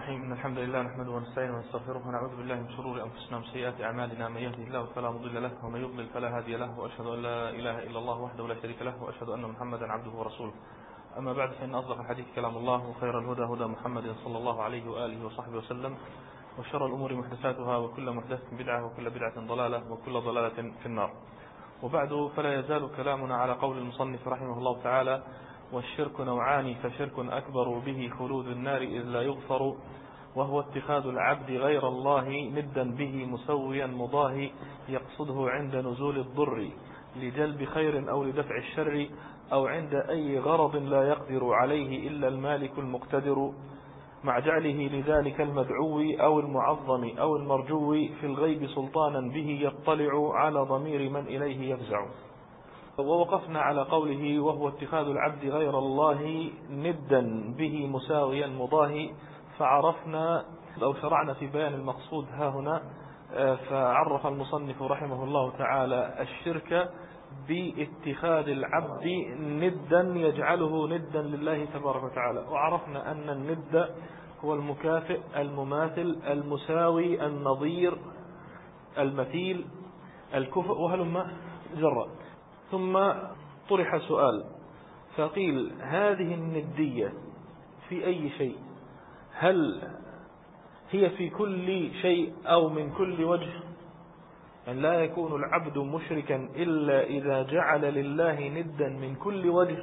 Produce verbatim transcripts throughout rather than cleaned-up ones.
الرحيم. إن الحمد لله نحمده ونستعينه ونستغفره ونعوذ بالله من شرور أنفسنا ومن سيئات أعمالنا. من يهده الله فلا مضل له ومن يضلل فلا هادي له، وأشهد أن لا إله إلا الله وحده لا شريك له، وأشهد أن محمدا عبده ورسوله. أما بعد، فإن أصدق الحديث كلام الله، وخير الهدى هدى محمد صلى الله عليه وآله وصحبه وسلم، وشر الأمور محدثاتها، وكل محدثة بدعة، وكل بدعة ضلالة، وكل ضلالة في النار. وبعد، فلا يزال كلامنا على قول المصنف رحمه الله تعالى: والشرك نوعان، فشرك أكبر به خلود النار إذ لا يغفر، وهو اتخاذ العبد غير الله ندا به مسويا مضاهي، يقصده عند نزول الضر لجلب خير أو لدفع الشر، أو عند أي غرض لا يقدر عليه إلا المالك المقتدر، مع جعله لذلك المدعو أو المعظم أو المرجو في الغيب سلطانا به يطلع على ضمير من إليه يفزع. ووقفنا على قوله: وهو اتخاذ العبد غير الله ندا به مساويا مضاهي. فعرفنا أو شرعنا في بيان المقصود ها هنا. فعرف المصنف رحمه الله تعالى الشرك باتخاذ العبد ندا يجعله ندا لله تبارك وتعالى. وعرفنا أن الند هو المكافئ المماثل المساوي النظير المثيل الكفء وهلم جرا. ثم طرح سؤال فقيل: هذه الندية في أي شيء؟ هل هي في كل شيء أو من كل وجه؟ أن لا يكون العبد مشركا إلا إذا جعل لله ندا من كل وجه،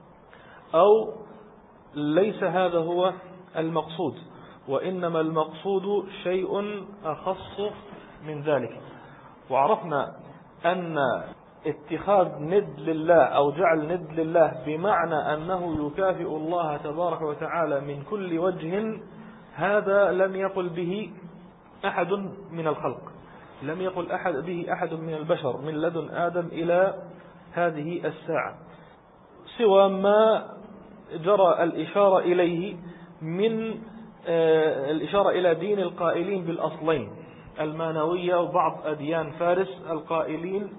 أو ليس هذا هو المقصود، وإنما المقصود شيء أخص من ذلك. وعرفنا أن اتخاذ ند لله أو جعل ند لله بمعنى أنه يكافئ الله تبارك وتعالى من كل وجه، هذا لم يقل به أحد من الخلق، لم يقل أحد به أحد من البشر من لدن آدم إلى هذه الساعة، سوى ما جرى الإشارة إليه من آه الإشارة إلى دين القائلين بالأصلين، المانوية وبعض أديان فارس القائلين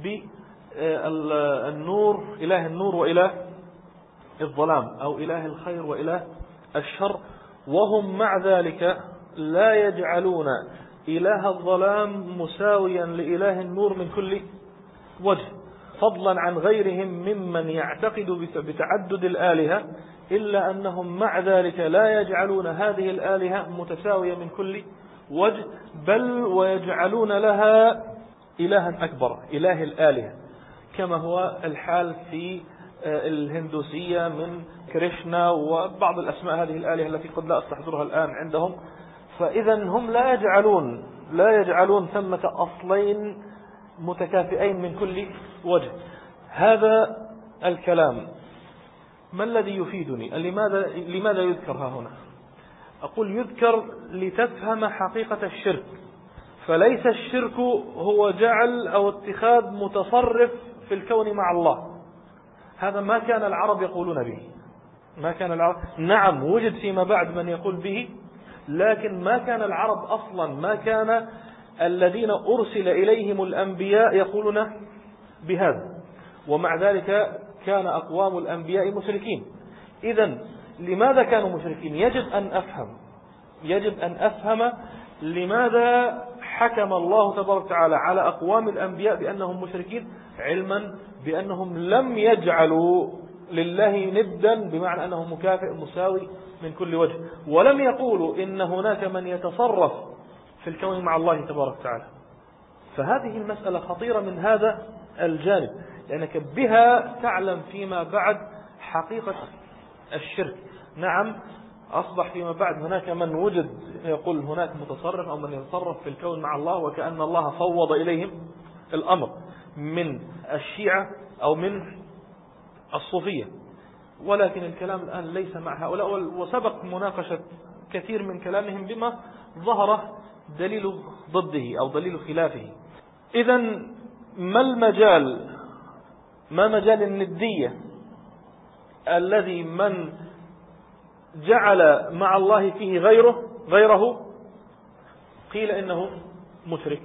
بالنور، إله النور وإله الظلام، أو إله الخير وإله الشر. وهم مع ذلك لا يجعلون إله الظلام مساويا لإله النور من كل وجه، فضلا عن غيرهم ممن يعتقد بتعدد الآلهة، إلا أنهم مع ذلك لا يجعلون هذه الآلهة متساوية من كل وجه، بل ويجعلون لها إلها أكبر، إله الآلهة، كما هو الحال في الهندوسية من كريشنا وبعض الأسماء هذه الآلهة التي قد لا أستحضرها الآن عندهم. فإذا هم لا يجعلون لا يجعلون ثمة أصلين متكافئين من كل وجه. هذا الكلام ما الذي يفيدني؟ لماذا لماذا يذكر ها هنا؟ أقول يذكر لتفهم حقيقة الشرك. فليس الشرك هو جعل أو اتخاذ متصرف في الكون مع الله، هذا ما كان العرب يقولون به، ما كان العرب، نعم وجد فيما بعد من يقول به، لكن ما كان العرب أصلا، ما كان الذين أرسل إليهم الأنبياء يقولون بهذا. ومع ذلك كان أقوام الأنبياء مشركين. إذن لماذا كانوا مشركين؟ يجب أن أفهم يجب أن أفهم لماذا حكم الله تبارك وتعالى على أقوام الأنبياء بأنهم مشركين، علما بأنهم لم يجعلوا لله ندا بمعنى أنه مكافئ مساوي من كل وجه، ولم يقولوا إن هناك من يتصرف في الكون مع الله تبارك وتعالى. فهذه المسألة خطيرة من هذا الجانب، لأنك بها تعلم فيما بعد حقيقة الشرك. نعم أصبح فيما بعد هناك من وجد يقول هناك متصرف أو من يتصرف في الكون مع الله، وكأن الله فوض إليهم الأمر، من الشيعة أو من الصوفية. ولكن الكلام الآن ليس مع هؤلاء، وسبق مناقشة كثير من كلامهم بما ظهر دليل ضده أو دليل خلافه. إذن ما المجال ما مجال الندية الذي من جعل مع الله فيه غيره غيره قيل إنه مشرك؟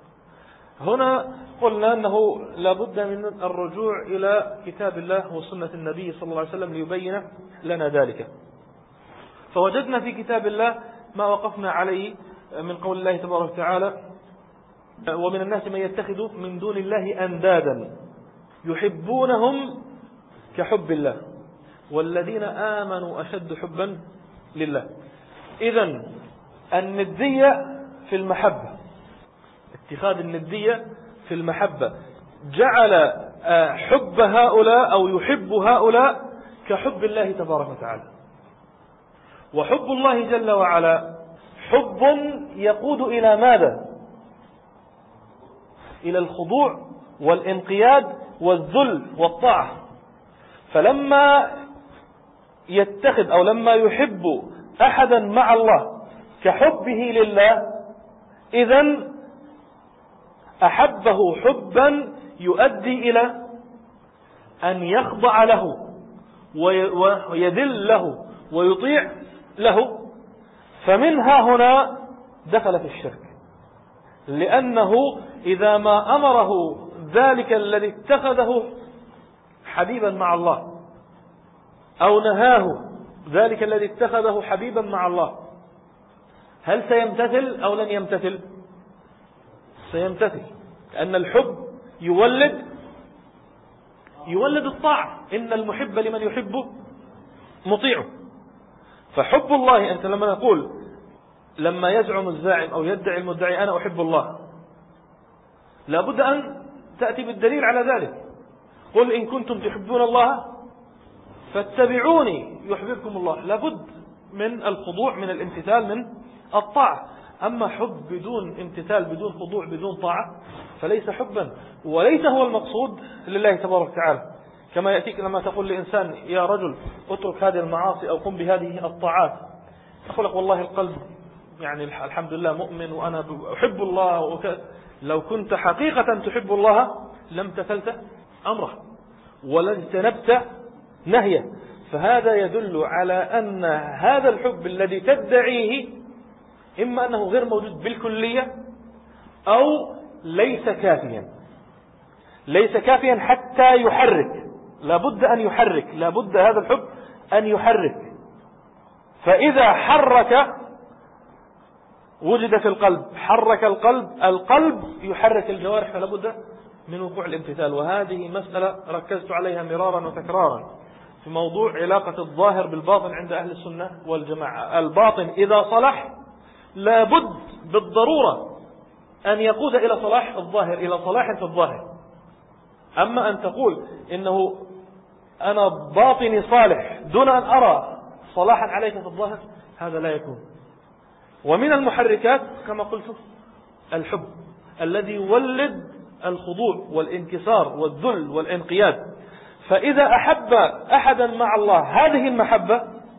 هنا قلنا أنه لابد من الرجوع إلى كتاب الله وسنة النبي صلى الله عليه وسلم ليبين لنا ذلك. فوجدنا في كتاب الله ما وقفنا عليه من قول الله تبارك وتعالى: ومن الناس من يتخذ من دون الله أندادا يحبونهم كحب الله والذين آمنوا أشد حبا لله. إذن الندية في المحبة، اتخاذ الندية في المحبة جعل حب هؤلاء أو يحب هؤلاء كحب الله تبارك وتعالى. وحب الله جل وعلا حب يقود إلى ماذا؟ إلى الخضوع والانقياد والذل والطاعة. فلما يتخذ أو لما يحب أحدا مع الله كحبه لله، إذن أحبه حبا يؤدي إلى أن يخضع له ويذل له ويطيع له. فمنها هنا دخل في الشرك، لأنه إذا ما أمره ذلك الذي اتخذه حبيبا مع الله أو نهاه ذلك الذي اتخذه حبيبا مع الله، هل سيمتثل أو لن يمتثل؟ سيمتثل، لأن الحب يولد يولد الطاعة. إن المحب لمن يحبه مطيعه. فحب الله، أنت لما نقول لما يزعم الزاعم أو يدعي المدعي أنا أحب الله، لابد أن تأتي بالدليل على ذلك. قل إن كنتم تحبون الله فاتبعوني يحببكم الله. لابد من الخضوع، من الامتثال، من الطاعة. أما حب بدون امتثال، بدون خضوع، بدون طاعة، فليس حبا وليس هو المقصود لله تبارك وتعالى. كما يأتيك لما تقول لإنسان يا رجل اترك هذه المعاصي أو قم بهذه الطاعات، أقول لك والله القلب يعني الحمد لله مؤمن وأنا أحب الله وك... لو كنت حقيقة تحب الله لم تفلت أمره ولن تنبت نهيه. فهذا يدل على أن هذا الحب الذي تدعيه إما أنه غير موجود بالكلية أو ليس كافيا، ليس كافيا حتى يحرك. لابد أن يحرك، لابد هذا الحب أن يحرك. فإذا حرك وجد في القلب، حرك القلب، القلب يحرك الجوارح، فلابد من وقوع الامتثال. وهذه مسألة ركزت عليها مرارا وتكرارا في موضوع علاقة الظاهر بالباطن عند أهل السنة والجماعة. الباطن إذا صلح لابد بالضرورة أن يقود إلى صلاح الظاهر، إلى صلاح في الظاهر. أما أن تقول إنه أنا باطني صالح دون أن أرى صلاحا عليك في الظاهر، هذا لا يكون. ومن المحركات كما قلت الحب الذي يولد الخضوع والانكسار والذل والانقياد. فإذا أحب أحدا مع الله هذه المحبة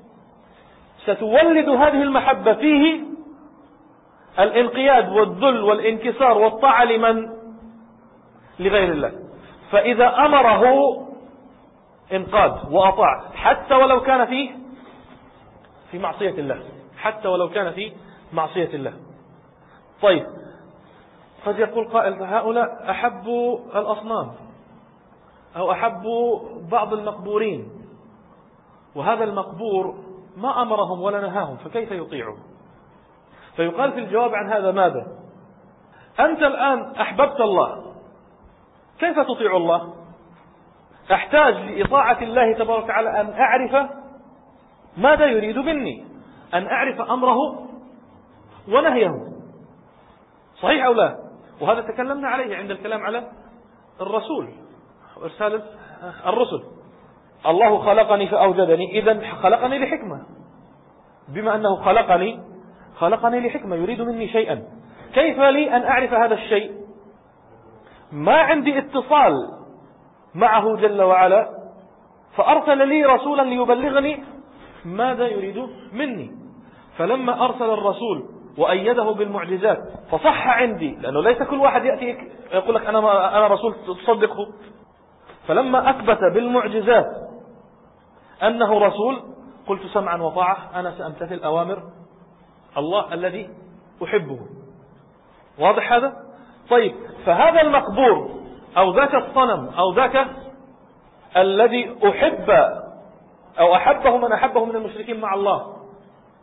ستولد هذه المحبة فيه الانقياد والذل والانكسار والطاعة لمن؟ لغير الله. فإذا أمره انقاد وأطاع حتى ولو كان فيه في معصية الله، حتى ولو كان في معصية الله. طيب، قد يقول قائل فهؤلاء أحبوا الأصنام أو أحبوا بعض المقبورين، وهذا المقبور ما أمرهم ولا نهاهم، فكيف يطيعوا؟ فيقال في الجواب عن هذا ماذا؟ أنت الآن أحببت الله، كيف تطيع الله؟ أحتاج لإطاعة الله تبارك وتعالى أن أعرف ماذا يريد مني، أن أعرف أمره ونهيه، صحيح أو لا؟ وهذا تكلمنا عليه عند الكلام على الرسول ورسالة الرسل. الله خلقني فأوجدني، إذن خلقني لحكمة. بما أنه خلقني خلقني لحكمة، يريد مني شيئا، كيف لي أن أعرف هذا الشيء؟ ما عندي اتصال معه جل وعلا، فأرسل لي رسولا ليبلغني ماذا يريد مني. فلما أرسل الرسول وأيده بالمعجزات فصح عندي، لأنه ليس كل واحد يأتي يقول لك أنا, أنا رسول تصدقه. فلما أثبت بالمعجزات أنه رسول قلت سمعا وطاعة، أنا سأمتثل أوامر الله الذي أحبه. واضح هذا؟ طيب، فهذا المقبور أو ذاك الصنم أو ذاك الذي أحب أو أحبه من أحبه من المشركين مع الله،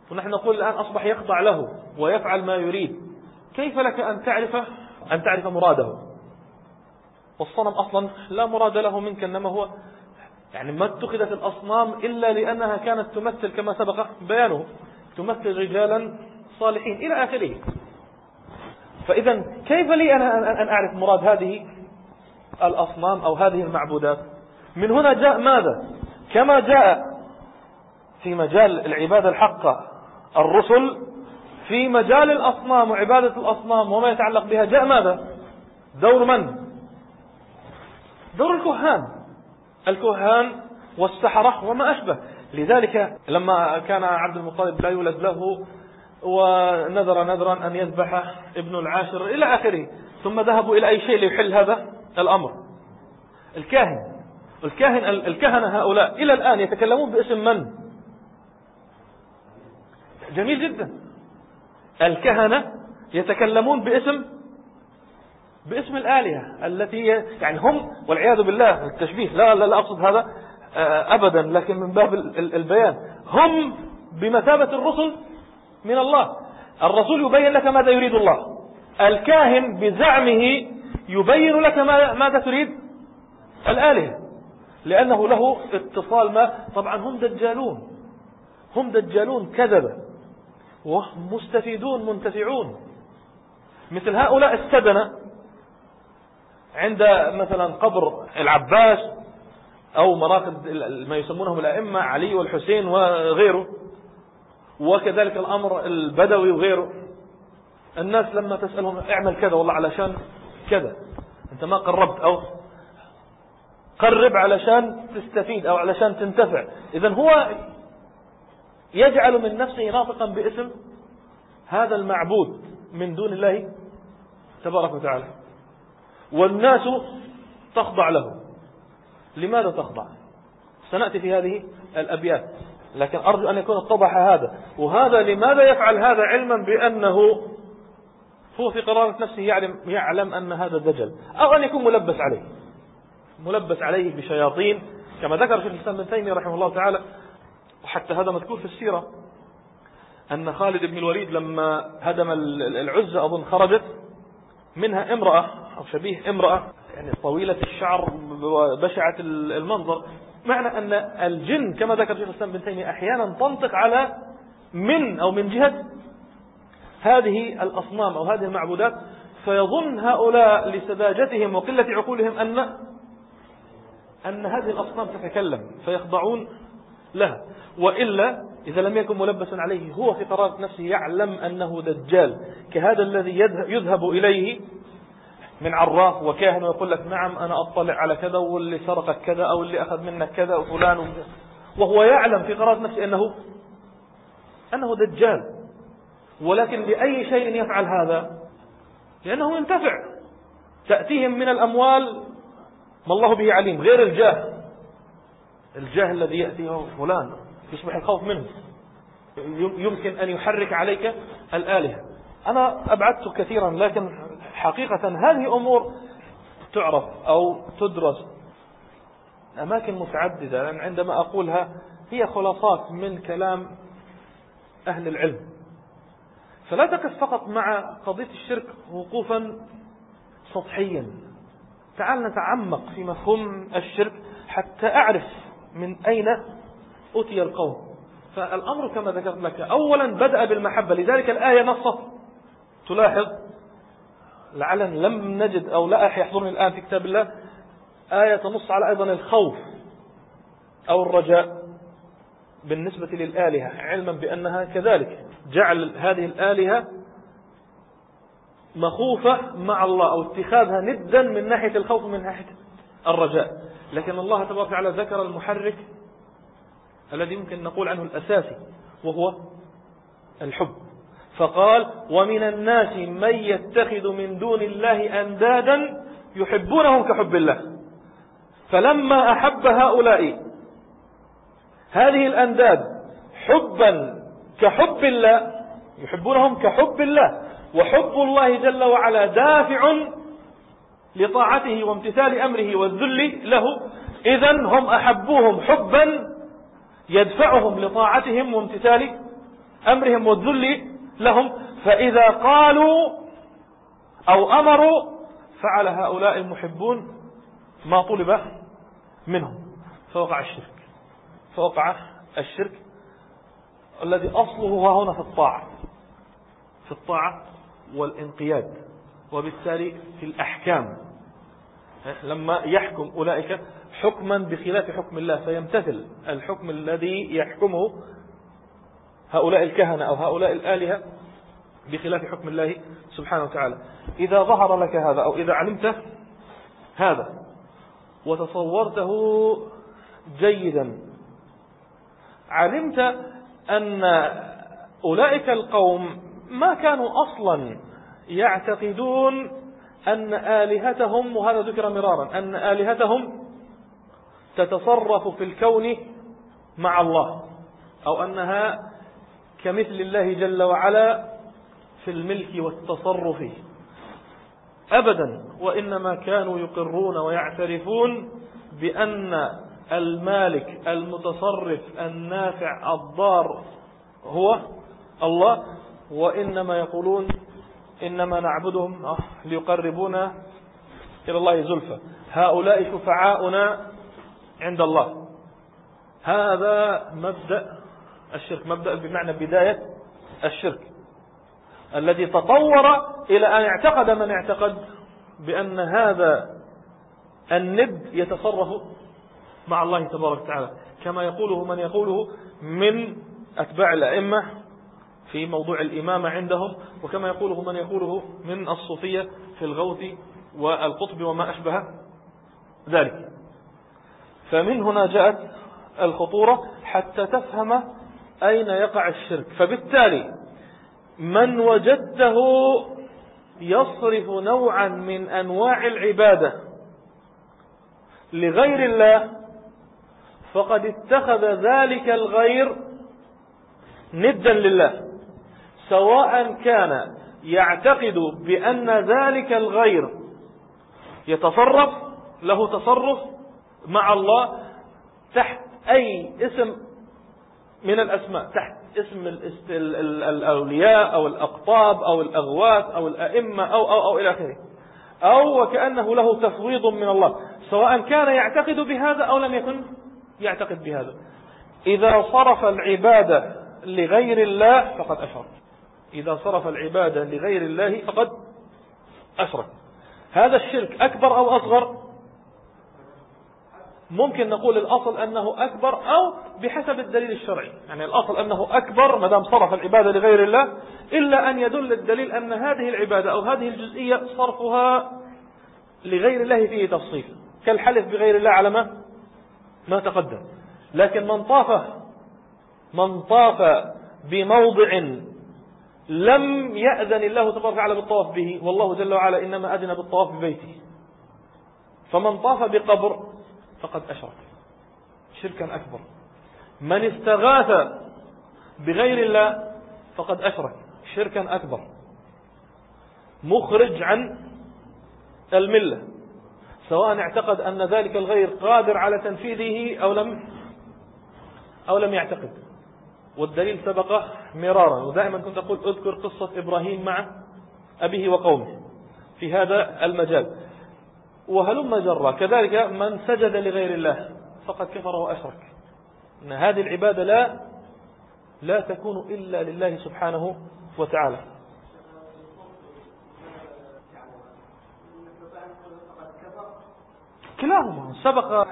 ونحن نقول الآن أصبح يخضع له ويفعل ما يريد، كيف لك أن تعرف أن تعرف مراده؟ والصنم أصلا لا مراد له منك، إنما هو يعني ما اتخذت الأصنام إلا لأنها كانت تمثل كما سبق بيانه، تمثل رجالا صالحين إلى آخره. فإذا كيف لي أنا أن أعرف مراد هذه الأصنام أو هذه المعبودات؟ من هنا جاء ماذا؟ كما جاء في مجال العبادة الحقة الرسل، في مجال الأصنام وعبادة الأصنام وما يتعلق بها جاء ماذا؟ دور من؟ دور الكهان، الكهان والسحرة وما أشبه. لذلك لما كان عبد المطلب لا يولد له ونذر نذرا أن يذبح ابن العاشر إلى آخره، ثم ذهبوا إلى أي شيء ليحل هذا الأمر. الكاهن الكاهن الكهنة هؤلاء إلى الآن يتكلمون باسم من؟ جميل جدا. الكهنة يتكلمون باسم باسم الآلهة التي يعني هم، والعياذ بالله التشبيه، لا لا, لا أقصد هذا أبدا، لكن من باب البيان، هم بمثابة الرسل من الله. الرسول يبين لك ماذا يريد الله، الكاهن بزعمه يبين لك ماذا تريد الآلهة، لأنه له اتصال ما. طبعا هم دجالون، هم دجالون كذبة ومستفيدون منتفعون. مثل هؤلاء السدنة عند مثلا قبر العباس أو مراقد ما يسمونهم الأئمة علي والحسين وغيره، وكذلك الأمر البدوي وغيره. الناس لما تسألهم اعمل كذا والله علشان كذا، أنت ما قربت، أو قرب علشان تستفيد أو علشان تنتفع. إذن هو يجعل من نفسه ناطقا باسم هذا المعبود من دون الله تبارك وتعالى، والناس تخضع له. لماذا تخضع؟ سنأتي في هذه الأبيات، لكن أرجو أن يكون اتضح هذا. وهذا لماذا يفعل هذا؟ علما بأنه هو في قرارة نفسه يعلم, يعلم أن هذا دجل، أو أن يكون ملبس عليه ملبس عليه بشياطين، كما ذكر شيخ الإسلام ابن تيمية رحمه الله تعالى. وحتى هذا مذكور في السيرة أن خالد بن الوليد لما هدم العزة أظن خرجت منها امرأة أو شبيه امرأة، يعني طويلة الشعر وبشعة المنظر. معنى أن الجن كما ذكر شيخ الإسلام ابن تيمية أحيانا تنطق على من أو من جهة هذه الأصنام أو هذه المعبودات، فيظن هؤلاء لسذاجتهم وقلة عقولهم أن أن هذه الأصنام تتكلم فيخضعون لها. وإلا إذا لم يكن ملبسا عليه، هو في قرارة نفسه يعلم أنه دجال، كهذا الذي يذهب إليه من عراف وكاهن ويقول لك نعم أنا أطلع على كذا، واللي سرقك كذا، أو اللي أخذ منك كذا وفلان وكذا، وهو يعلم في قرارة نفسه أنه أنه دجال. ولكن بأي شيء يفعل هذا؟ لأنه ينتفع، تأتيهم من الأموال ما الله به عليم، غير الجاه الجاه الذي يأتيه فلان يصبح الخوف منه، يمكن أن يحرك عليك الآلهة. أنا أبعدت كثيرا، لكن حقيقة هذه أمور تعرف أو تدرس أماكن متعددة، لأن عندما أقولها هي خلاصات من كلام أهل العلم. فلا تقف فقط مع قضية الشرك وقوفا سطحيا، تعال نتعمق في مفهوم الشرك حتى أعرف من أين أتي القوم. فالأمر كما ذكرت لك أولا بدأ بالمحبة، لذلك الآية نصت. تلاحظ لعلا لم نجد أو لا يحضرني الآن في كتاب الله آية تنص على أيضا الخوف أو الرجاء بالنسبة للآلهة، علما بأنها كذلك جعل هذه الآلهة مخوفة مع الله أو اتخاذها ندا من ناحية الخوف من ناحية الرجاء. لكن الله تبارك وتعالى ذكر المحرك الذي يمكن نقول عنه الأساسي، وهو الحب، فقال ومن الناس من يتخذ من دون الله أندادا يحبونهم كحب الله. فلما أحب هؤلاء هذه الأنداد حبا كحب الله، يحبونهم كحب الله، وحب الله جل وعلا دافع لطاعته وامتثال أمره والذل له، إذن هم أحبوهم حبا يدفعهم لطاعتهم وامتثال أمرهم والذل لهم. فإذا قالوا أو أمروا فعل هؤلاء المحبون ما طلب منهم، فوقع الشرك فوقع الشرك الذي أصله هنا في الطاعة في الطاعة والانقياد، وبالتالي في الأحكام. لما يحكم أولئك حكما بخلاف حكم الله فيمتثل الحكم الذي يحكمه هؤلاء الكهنة أو هؤلاء الآلهة بخلاف حكم الله سبحانه وتعالى. إذا ظهر لك هذا أو إذا علمت هذا وتصورته جيدا، علمت أن أولئك القوم ما كانوا أصلا يعتقدون أن آلهتهم، وهذا ذكر مرارا، أن آلهتهم تتصرف في الكون مع الله، أو أنها كمثل الله جل وعلا في الملك والتصرف، أبدا. وإنما كانوا يقرون ويعترفون بأن المالك المتصرف النافع الضار هو الله، وإنما يقولون إنما نعبدهم ليقربونا إلى الله زلفى، هؤلاء شفعاؤنا عند الله. هذا مبدأ الشرك، مبدأ بمعنى بداية الشرك الذي تطور إلى أن اعتقد من اعتقد بأن هذا الند يتصرف مع الله تبارك وتعالى، كما يقوله من يقوله من أتباع الأئمة في موضوع الإمامة عندهم، وكما يقوله من يقوله من الصوفية في الغوث والقطب وما أشبه ذلك. فمن هنا جاءت الخطورة حتى تفهم أين يقع الشرك. فبالتالي من وجدته يصرف نوعا من أنواع العبادة لغير الله فقد اتخذ ذلك الغير ندا لله، سواء كان يعتقد بأن ذلك الغير يتصرف له تصرف مع الله تحت أي اسم من الأسماء، تحت اسم الأولياء أو الأقطاب أو الأغواث أو الأئمة أو, أو, أو إلى آخره، أو وكأنه له تفويض من الله، سواء كان يعتقد بهذا أو لم يكن يعتقد بهذا. إذا صرف العبادة لغير الله فقد أشرك، إذا صرف العبادة لغير الله فقد أشرك. هذا الشرك أكبر أو أصغر؟ ممكن نقول الأصل أنه أكبر، أو بحسب الدليل الشرعي، يعني الأصل أنه أكبر ما دام صرف العبادة لغير الله، إلا أن يدل الدليل أن هذه العبادة أو هذه الجزئية صرفها لغير الله فيه تفصيل، كالحلف بغير الله على ما ما تقدم. لكن من طاف من طاف بموضع لم يأذن الله تبارك وتعالى بالطواف به، والله جل وعلا إنما أذن بالطواف ببيته، فمن طاف بقبر فقد أشرك شركا أكبر. من استغاث بغير الله فقد أشرك شركا أكبر مخرج عن الملة، سواء اعتقد أن ذلك الغير قادر على تنفيذه أو لم أو لم يعتقد. والدليل سبق مرارا، ودائما كنت أقول أذكر قصة إبراهيم مع أبيه وقومه في هذا المجال، وهلم جرى. كذلك من سجد لغير الله فقد كفر وأشرك. إن هذه العبادة لا لا تكون إلا لله سبحانه وتعالى. كلاهما سبق،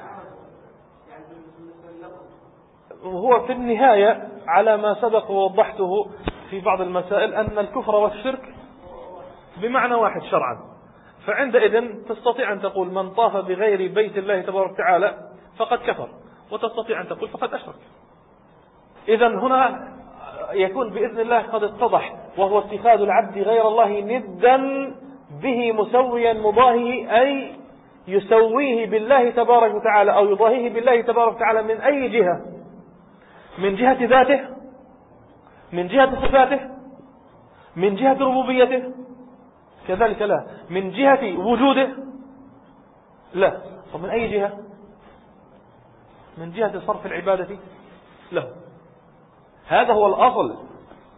وهو في النهاية على ما سبق ووضحته في بعض المسائل أن الكفر والشرك بمعنى واحد شرعا. فعندئذ تستطيع أن تقول من طاف بغير بيت الله تبارك وتعالى فقد كفر، وتستطيع أن تقول فقد أشرك. إذن هنا يكون بإذن الله قد اتضح، وهو اتخاذ العبد غير الله ندا به مسويا مضاهيه، أي يسويه بالله تبارك وتعالى أو يضاهيه بالله تبارك وتعالى من أي جهة، من جهة ذاته، من جهة صفاته، من جهة ربوبيته، كذلك لا من جهة وجوده، لا. ومن أي جهة؟ من جهة صرف العبادة له. هذا هو الأصل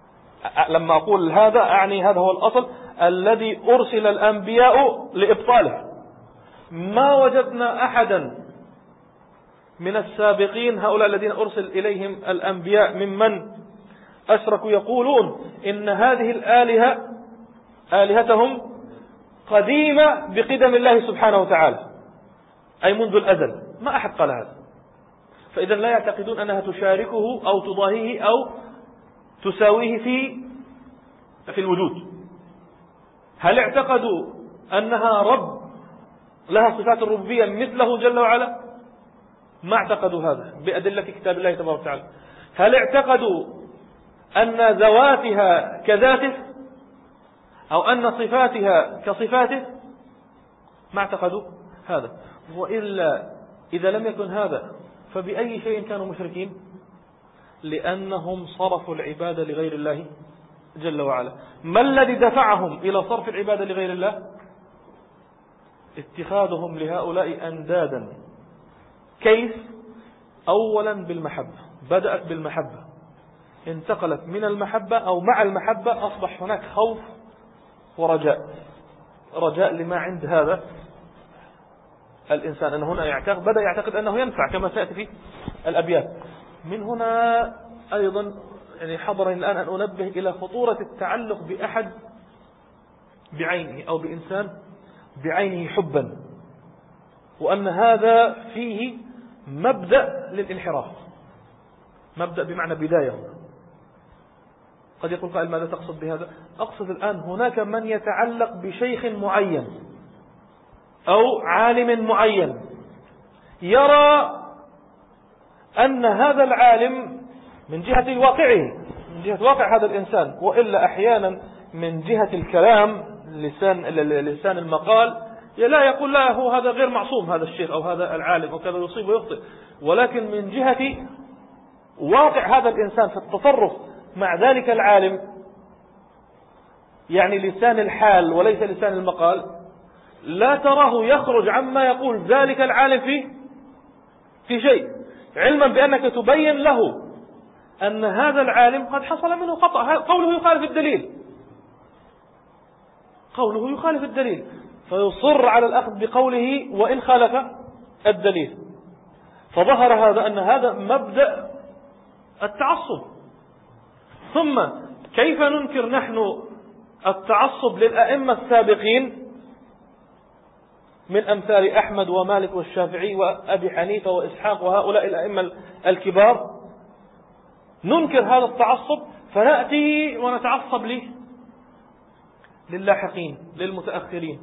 لما أقول هذا أعني هذا هو الأصل الذي أرسل الأنبياء لإبطاله. ما وجدنا أحدا من السابقين هؤلاء الذين أرسل إليهم الأنبياء ممن أشركوا يقولون إن هذه الآلهة آلهتهم قديمة بقدم الله سبحانه وتعالى، أي منذ الأزل. ما أحد قال هذا. فإذا لا يعتقدون أنها تشاركه أو تضاهيه أو تساويه في في الوجود. هل اعتقدوا أنها رب لها صفات الربوبية مثله جل وعلا؟ ما اعتقدوا هذا بأدلة كتاب الله تبارك وتعالى. هل اعتقدوا أن ذواتها كذاته أو أن صفاتها كصفاته؟ ما اعتقدوا هذا. وإلا إذا لم يكن هذا فبأي شيء كانوا مشركين؟ لأنهم صرفوا العبادة لغير الله جل وعلا. ما الذي دفعهم إلى صرف العبادة لغير الله؟ اتخاذهم لهؤلاء أندادا. كيف؟ أولا بالمحبة، بدأت بالمحبة، انتقلت من المحبة أو مع المحبة أصبح هناك خوف ورجاء. رجاء لما عند هذا الإنسان، أنه هنا يعتقد بدأ يعتقد أنه ينفع كما سيأتي في الأبيات. من هنا أيضا يعني حضرني الآن أن أنبه إلى خطورة التعلق بأحد بعينه أو بإنسان بعينه حبا، وأن هذا فيه مبدأ للانحراف. مبدأ بمعنى بداية. قد يقول قائل ماذا تقصد بهذا؟ أقصد الآن هناك من يتعلق بشيخ معين أو عالم معين، يرى أن هذا العالم من جهة واقعه، من جهة واقع هذا الإنسان، وإلا أحيانا من جهة الكلام لسان لسان المقال لا يقول لا هو هذا غير معصوم هذا الشيخ أو هذا العالم وكذا يصيب ويخطئ، ولكن من جهة واقع هذا الإنسان في التصرف مع ذلك العالم، يعني لسان الحال وليس لسان المقال، لا تراه يخرج عما يقول ذلك العالم في في شيء، علما بأنك تبين له أن هذا العالم قد حصل منه خطأ، قوله يخالف الدليل، قوله يخالف الدليل، فيصر على الأخذ بقوله وإن خالف الدليل. فظهر هذا أن هذا مبدأ التعصب. ثم كيف ننكر نحن التعصب للأئمة السابقين من أمثال أحمد ومالك والشافعي وأبي حنيفة وإسحاق وهؤلاء الأئمة الكبار؟ ننكر هذا التعصب فنأتي ونتعصب له للاحقين للمتأخرين.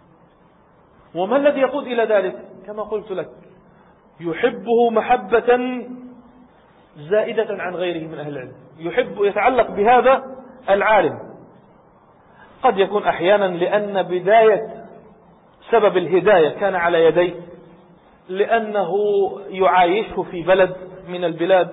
وما الذي يقود إلى ذلك؟ كما قلت لك، يحبه محبة زائدة عن غيره من أهل العلم، يحب يتعلق بهذا العالم. قد يكون أحيانا لأن بداية سبب الهداية كان على يديه، لأنه يعايشه في بلد من البلاد،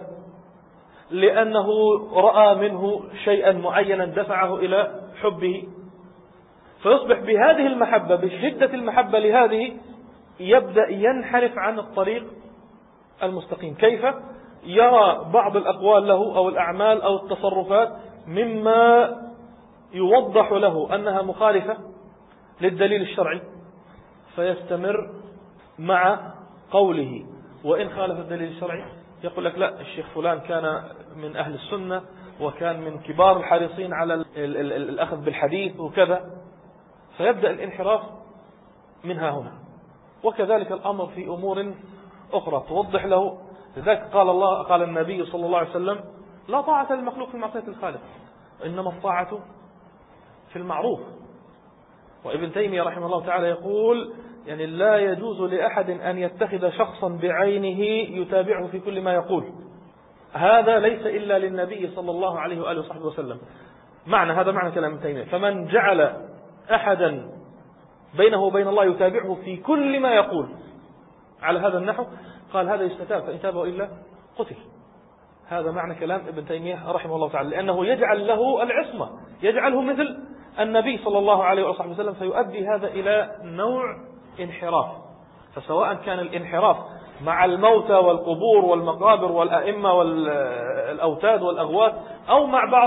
لأنه رأى منه شيئا معينا دفعه إلى حبه، فيصبح بهذه المحبة بشدة المحبة لهذه يبدأ ينحرف عن الطريق المستقيم. كيف؟ يرى بعض الأقوال له أو الأعمال أو التصرفات مما يوضح له أنها مخالفة للدليل الشرعي، فيستمر مع قوله وإن خالف الدليل الشرعي. يقول لك لا، الشيخ فلان كان من أهل السنة وكان من كبار الحريصين على الأخذ بالحديث وكذا، فيبدأ الانحراف منها هنا. وكذلك الأمر في أمور أخرى توضح له. لذلك قال الله قال النبي صلى الله عليه وسلم لا طاعة للمخلوق في معصية الخالق، إنما الطاعة في المعروف. وابن تيمية رحمه الله تعالى يقول يعني لا يجوز لأحد أن يتخذ شخصا بعينه يتابعه في كل ما يقول، هذا ليس إلا للنبي صلى الله عليه وآله وصحبه وسلم. معنى هذا معنى كلام ابن تيمية. فمن جعل أحدا بينه وبين الله يتابعه في كل ما يقول على هذا النحو قال هذا يستتاب، فإن تابه إلا قتل. هذا معنى كلام ابن تيمية رحمه الله تعالى، لأنه يجعل له العصمة، يجعله مثل النبي صلى الله عليه وصحبه وسلم، فيؤدي هذا إلى نوع انحراف. فسواء كان الانحراف مع الموتى والقبور والمقابر والأئمة والأوتاد والأغوات، أو مع بعض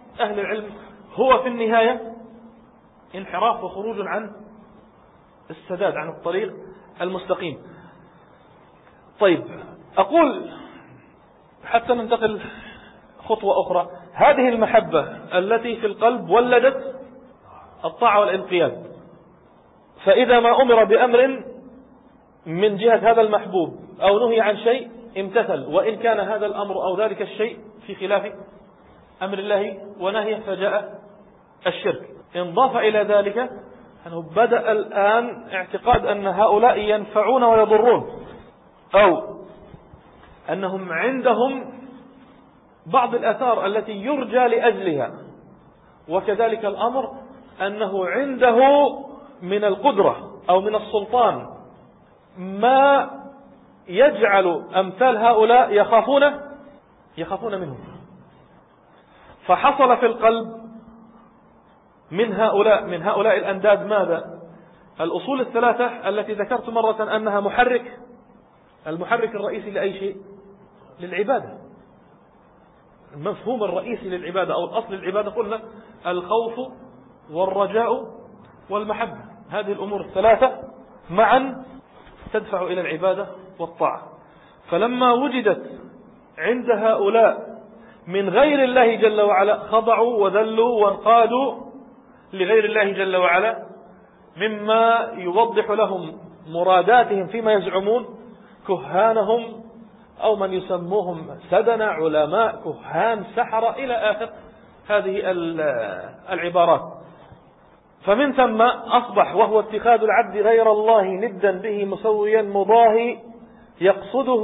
أهل العلم هو في النهاية انحراف وخروج عن السداد، عن الطريق المستقيم. طيب، أقول حتى ننتقل خطوة أخرى، هذه المحبة التي في القلب ولدت الطاعة والانقياد، فإذا ما أمر بأمر من جهة هذا المحبوب أو نهي عن شيء امتثل، وإن كان هذا الأمر أو ذلك الشيء في خلاف أمر الله ونهيه فجاء الشرك. انضاف إلى ذلك أنه بدأ الآن اعتقاد أن هؤلاء ينفعون ويضرون، أو أنهم عندهم بعض الآثار التي يرجى لأجلها، وكذلك الأمر أنه عنده من القدرة أو من السلطان ما يجعل أمثال هؤلاء يخافون يخافون منهم. فحصل في القلب من هؤلاء من هؤلاء الأنداد ماذا؟ الأصول الثلاثة التي ذكرت مرة أنها محرك المحرك الرئيسي لأي شيء، للعبادة. المفهوم الرئيسي للعبادة أو الأصل للعبادة قلنا الخوف والرجاء والمحبة، هذه الأمور الثلاثة معا تدفع إلى العبادة والطاعة. فلما وجدت عند هؤلاء من غير الله جل وعلا خضعوا وذلوا وانقادوا لغير الله جل وعلا، مما يوضح لهم مراداتهم فيما يزعمون، كهانهم أو من يسموهم سدنة، علماء، كهان، سحرة، إلى آخر هذه العبارات. فمن ثم أصبح وهو اتخاذ العبد غير الله ندا به مسويا مضاهي، يقصده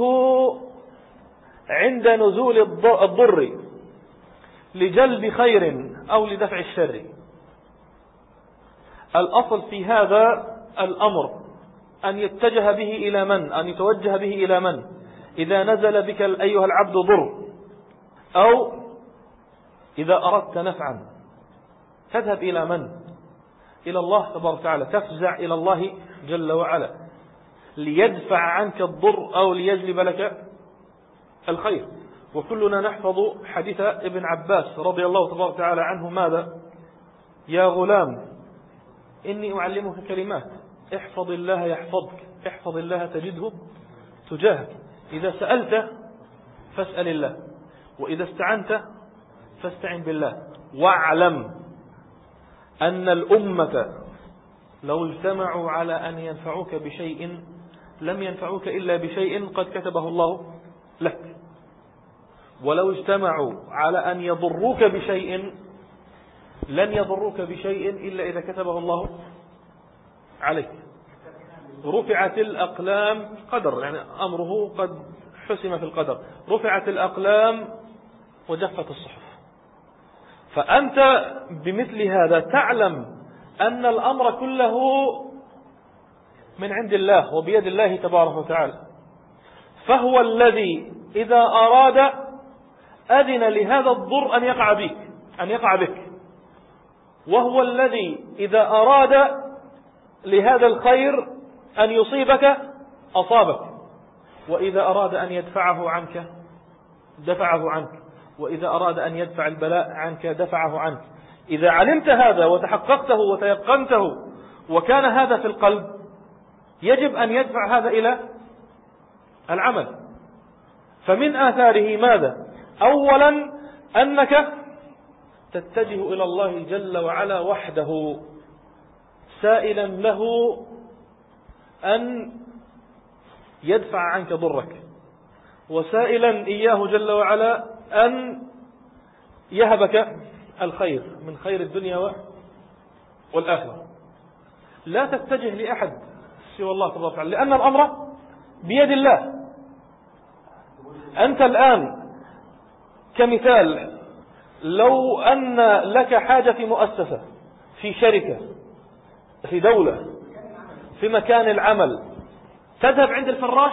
عند نزول الضر لجلب خير أو لدفع الشر. الأصل في هذا الأمر أن يتجه به إلى من؟ أن يتوجه به إلى من؟ إذا نزل بك أيها العبد ضر، أو إذا أردت نفعا، تذهب إلى من؟ إلى الله تبارك وتعالى، تفزع إلى الله جل وعلا ليدفع عنك الضر أو ليجلب لك الخير. وكلنا نحفظ حديث ابن عباس رضي الله تبارك وتعالى عنه، ماذا؟ يا غلام إني أعلمك كلمات، احفظ الله يحفظك، احفظ الله تجده تجاهك، إذا سألت فاسأل الله، وإذا استعنت فاستعن بالله، واعلم أن الأمة لو اجتمعوا على أن ينفعوك بشيء لم ينفعوك إلا بشيء قد كتبه الله لك، ولو اجتمعوا على أن يضروك بشيء لن يضروك بشيء إلا إذا كتبه الله عليك. رفعت الأقلام، قدر يعني أمره قد حسم في القدر، رفعت الأقلام وجفت الصحف. فأنت بمثل هذا تعلم أن الأمر كله من عند الله وبيد الله تبارك وتعالى، فهو الذي إذا أراد أذن لهذا الضر أن يقع بك أن يقع بك وهو الذي إذا أراد لهذا الخير أن يصيبك أصابك، وإذا أراد أن يدفعه عنك دفعه عنك، وإذا أراد أن يدفع البلاء عنك دفعه عنك. إذا علمت هذا وتحققته وتيقنته وكان هذا في القلب، يجب أن يدفع هذا إلى العمل. فمن آثاره ماذا؟ أولا أنك تتجه إلى الله جل وعلا وحده، سائلا له أن يدفع عنك ضرك، وسائلا إياه جل وعلا أن يهبك الخير من خير الدنيا والآخرة. لا تتجه لأحد سوى الله تبارك وتعالى، لأن الأمر بيد الله. أنت الآن كمثال، لو أن لك حاجة في مؤسسة، في شركة، في دولة، في مكان العمل، تذهب عند الفراش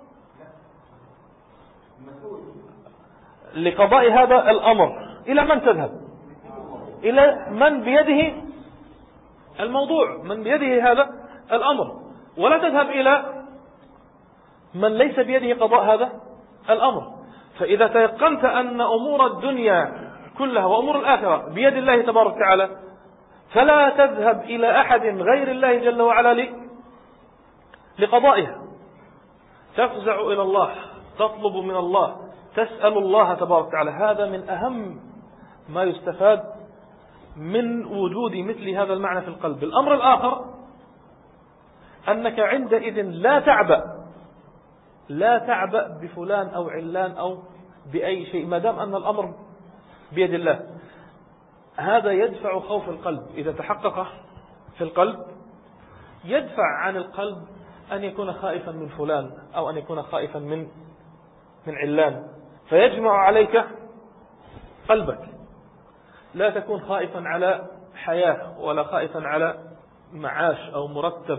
لقضاء هذا الأمر. إلى من تذهب؟ إلى من بيده الموضوع، من بيده هذا الأمر، ولا تذهب إلى من ليس بيده قضاء هذا الأمر. فإذا تيقنت أن أمور الدنيا كلها وأمور الآخرة بيد الله تبارك وتعالى، فلا تذهب إلى أحد غير الله جل وعلا لقضائها. تفزع إلى الله، تطلب من الله، تسأل الله تبارك وتعالى. هذا من أهم ما يستفاد من وجود مثل هذا المعنى في القلب. الأمر الآخر أنك عندئذ لا تعبأ لا تعبأ بفلان أو علان أو بأي شيء، ما دام أن الأمر بيد الله. هذا يدفع خوف القلب إذا تحقق في القلب، يدفع عن القلب أن يكون خائفا من فلان أو أن يكون خائفا من من علان، فيجمع عليك قلبك. لا تكون خائفا على حياة ولا خائفا على معاش أو مرتب،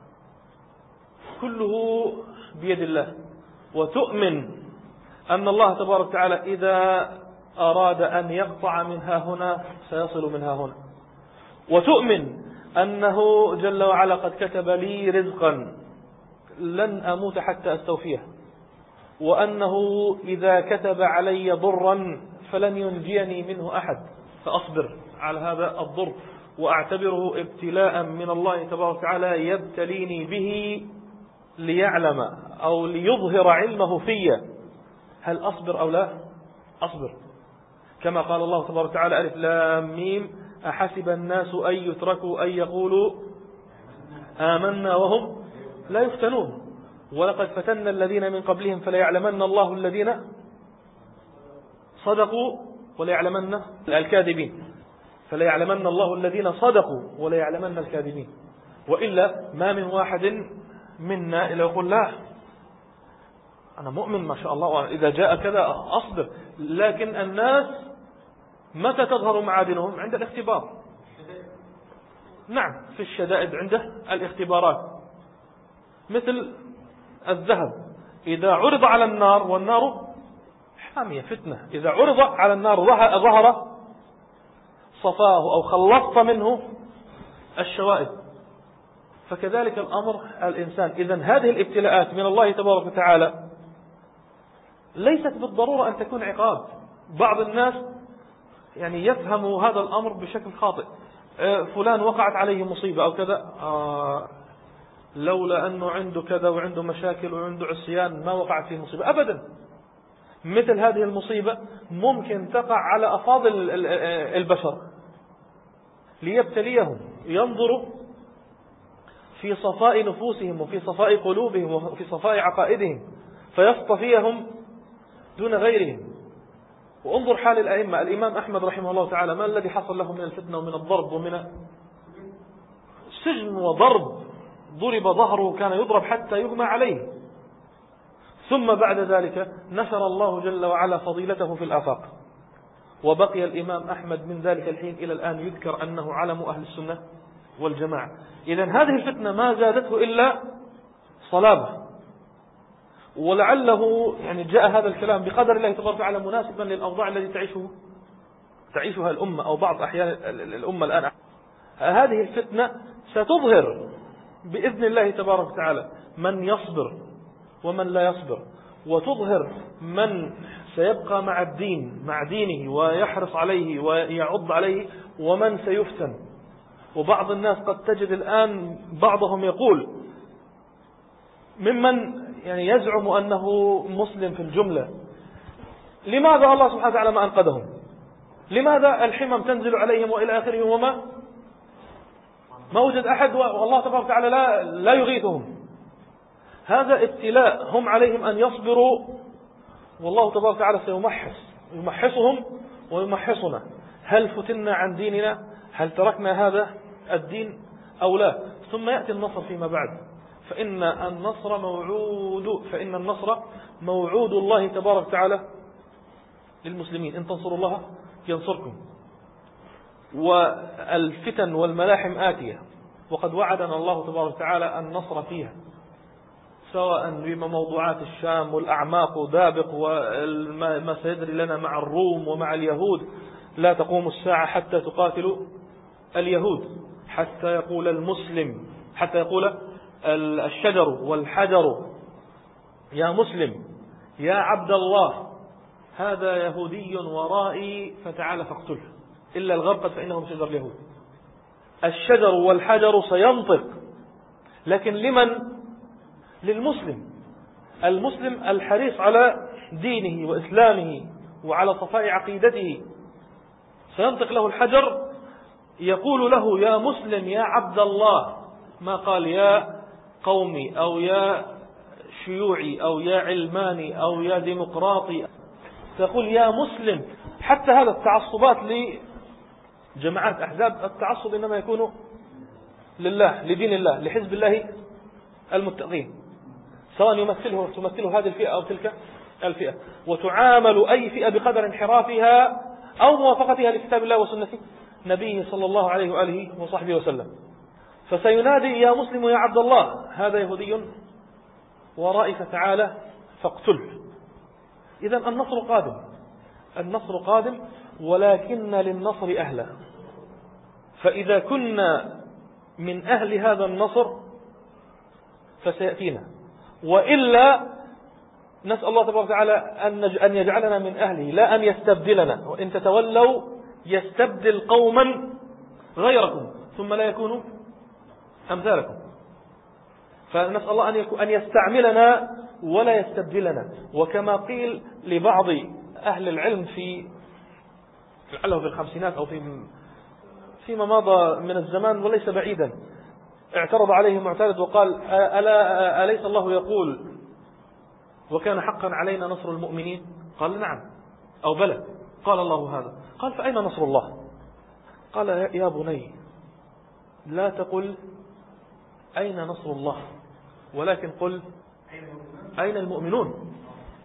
كله بيد الله. وتؤمن أن الله تبارك وتعالى إذا أراد أن يقطع منها هنا سيصل منها هنا. وتؤمن أنه جل وعلا قد كتب لي رزقا لن أموت حتى أستوفيه، وأنه إذا كتب علي ضرا فلن ينجيني منه أحد، فأصبر على هذا الضر وأعتبره ابتلاء من الله تبارك وتعالى يبتليني به ليعلم أو ليظهر علمه في هل أصبر أو لا أصبر. كما قال الله تبارك وتعالى ألف لام ميم أحسب الناس أن يتركوا أن يقولوا آمنا وهم لا يفتنون ولقد فتنا الذين من قبلهم فليعلمن الله الذين صدقوا وليعلمن الكاذبين فليعلمن الله الذين صدقوا وليعلمن الكاذبين. وإلا ما من واحد منا إلا يقول لا أنا مؤمن ما شاء الله وإذا جاء كذا أصبر. لكن الناس متى تظهر معادنهم؟ عند الاختبار. نعم في الشدائد عنده الاختبارات، مثل الذهب إذا عرض على النار والنار حامية فتنة، إذا عرض على النار ظهر صفاه أو خلصت منه الشوائب. فكذلك الأمر الإنسان. إذن هذه الابتلاءات من الله تبارك وتعالى ليست بالضرورة أن تكون عقاب. بعض الناس يعني يفهم هذا الأمر بشكل خاطئ. فلان وقعت عليه مصيبة أو كذا آه لولا أنه عنده كذا وعنده مشاكل وعنده عصيان ما وقعت فيه مصيبة. أبدا، مثل هذه المصيبة ممكن تقع على أفاضل البشر ليبتليهم، ينظروا في صفاء نفوسهم وفي صفاء قلوبهم وفي صفاء عقائدهم فيصطفيهم دون غيرهم. وانظر حال الأئمة. الإمام أحمد رحمه الله تعالى ما الذي حصل له من الفتنة ومن الضرب ومن سجن وضرب، ضرب ظهره كان يضرب حتى يغمى عليه، ثم بعد ذلك نشر الله جل وعلا فضيلته في الآفاق، وبقي الإمام أحمد من ذلك الحين إلى الآن يذكر أنه علم أهل السنة والجماعة. إذن هذه الفتنة ما زادته إلا صلابة. ولعله يعني جاء هذا الكلام بقدر الله تبارك وتعالى مناسبا للأوضاع التي تعيشه تعيشها الأمة أو بعض أحيان الأمة الآن. هذه الفتنة ستظهر بإذن الله تبارك وتعالى من يصبر ومن لا يصبر، وتظهر من سيبقى مع الدين مع دينه ويحرص عليه ويعض عليه، ومن سيفتن. وبعض الناس قد تجد الآن بعضهم يقول ممن يعني يزعم أنه مسلم في الجملة، لماذا الله سبحانه وتعالى ما أنقذهم؟ لماذا الحمم تنزل عليهم وإلى آخره وما ما وجد أحد والله تبارك وتعالى لا, لا يغيثهم؟ هذا ابتلاء هم عليهم أن يصبروا، والله تبارك وتعالى سيمحص يمحصهم ويمحصنا. هل فتنا عن ديننا؟ هل تركنا هذا الدين أو لا؟ ثم يأتي النصر فيما بعد. فإن النصر موعود فإن النصر موعود الله تبارك وتعالى للمسلمين. إن تنصروا الله ينصركم. والفتن والملاحم آتية، وقد وعدنا الله تبارك وتعالى النصر فيها، سواء بموضوعات الشام والأعماق دابق وما سيدري لنا مع الروم ومع اليهود. لا تقوم الساعة حتى تقاتلوا اليهود، حتى يقول المسلم حتى يقول الشجر والحجر يا مسلم يا عبد الله هذا يهودي ورائي فتعال فاقتله، إلا الغرقد فإنه من شجر اليهود. الشجر والحجر سينطق، لكن لمن؟ للمسلم، المسلم الحريص على دينه وإسلامه وعلى صفاء عقيدته. سينطق له الحجر يقول له يا مسلم يا عبد الله، ما قال يا قومي أو يا شيوعي أو يا علماني أو يا ديمقراطي، تقول يا مسلم. حتى هذا التعصبات لجماعات أحزاب، التعصب إنما يكون لله، لدين الله، لحزب الله المتقين، سواء يمثله تمثله هذه الفئة أو تلك الفئة، وتعامل أي فئة بقدر انحرافها أو موافقتها لكتاب الله وسنة نبيه صلى الله عليه وآله وصحبه وسلم. فسينادي يا مسلم يا عبد الله، هذا يهودي ورائي فتعالى فاقتله. إذن النصر قادم، النصر قادم، ولكن للنصر أهلا. فإذا كنا من أهل هذا النصر فسيأتينا، وإلا نسأل الله تبارك وتعالى أن يجعلنا من أهله، لا أن يستبدلنا. وإن تتولوا يستبدل قوما غيركم ثم لا يكونوا أمثالكم. فنسأل الله أن يستعملنا ولا يستبدلنا. وكما قيل لبعض أهل العلم في لعله في الخمسينات أو في فيما مضى من الزمان وليس بعيدا، اعترض عليه معترض وقال ألا أليس الله يقول وكان حقا علينا نصر المؤمنين؟ قال نعم أو بلى، قال الله هذا. قال فأين نصر الله؟ قال يا بني لا تقل أين نصر الله، ولكن قل أين المؤمنون.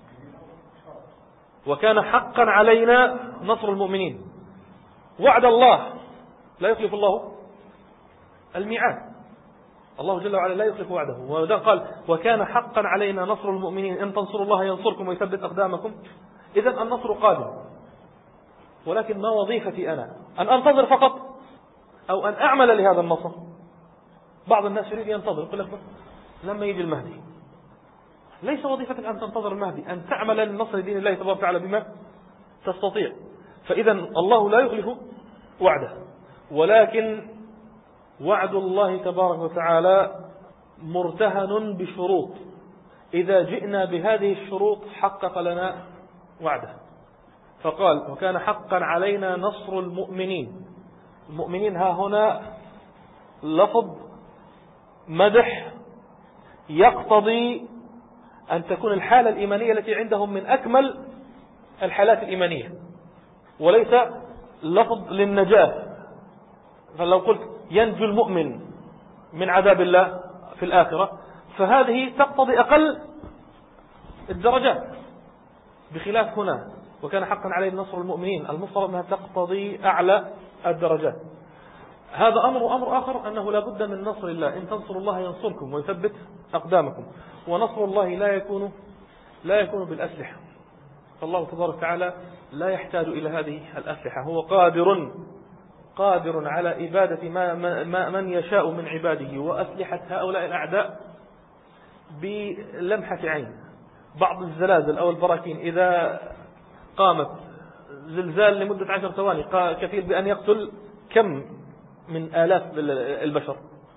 وكان حقا علينا نصر المؤمنين، وعد الله لا يخلف الله الميعاد، الله جل وعلا لا يخلف وعده. وذا قال وكان حقا علينا نصر المؤمنين إن تنصروا الله ينصركم ويثبت أقدامكم. إذن النصر قادم، ولكن ما وظيفتي أنا؟ أن أنتظر فقط أو أن أعمل لهذا النصر؟ بعض الناس يريد ينتظر، يقول لك لما يجي المهدي. ليس وظيفتك أن تنتظر المهدي، أن تعمل لنصر دين الله تبارك وتعالى بما تستطيع. فإذا الله لا يخلف وعده، ولكن وعد الله تبارك وتعالى مرتهن بشروط، إذا جئنا بهذه الشروط حقق لنا وعده. فقال وكان حقا علينا نصر المؤمنين. المؤمنين ها هنا لفظ مدح يقتضي أن تكون الحالة الإيمانية التي عندهم من أكمل الحالات الإيمانية، وليس لفظ للنجاة. فلو قلت ينجو المؤمن من عذاب الله في الآخرة فهذه تقتضي أقل الدرجات، بخلاف هنا وكان حقا عليه نصر المؤمنين المفترض أنها تقتضي أعلى الدرجات. هذا أمر أمر آخر أنه لا بد من نصر الله، إن تنصروا الله ينصركم ويثبت أقدامكم. ونصر الله لا يكون لا يكون بالأسلحة، فالله تبارك وتعالى لا يحتاج إلى هذه الأسلحة، هو قادر قادر على إبادة ما ما من يشاء من عباده. وأسلحة هؤلاء الأعداء بلمحة عين. بعض الزلازل أو البراكين إذا قامت زلزال لمدة عشر ثواني كفيل بأن يقتل كم من آلاف البشر.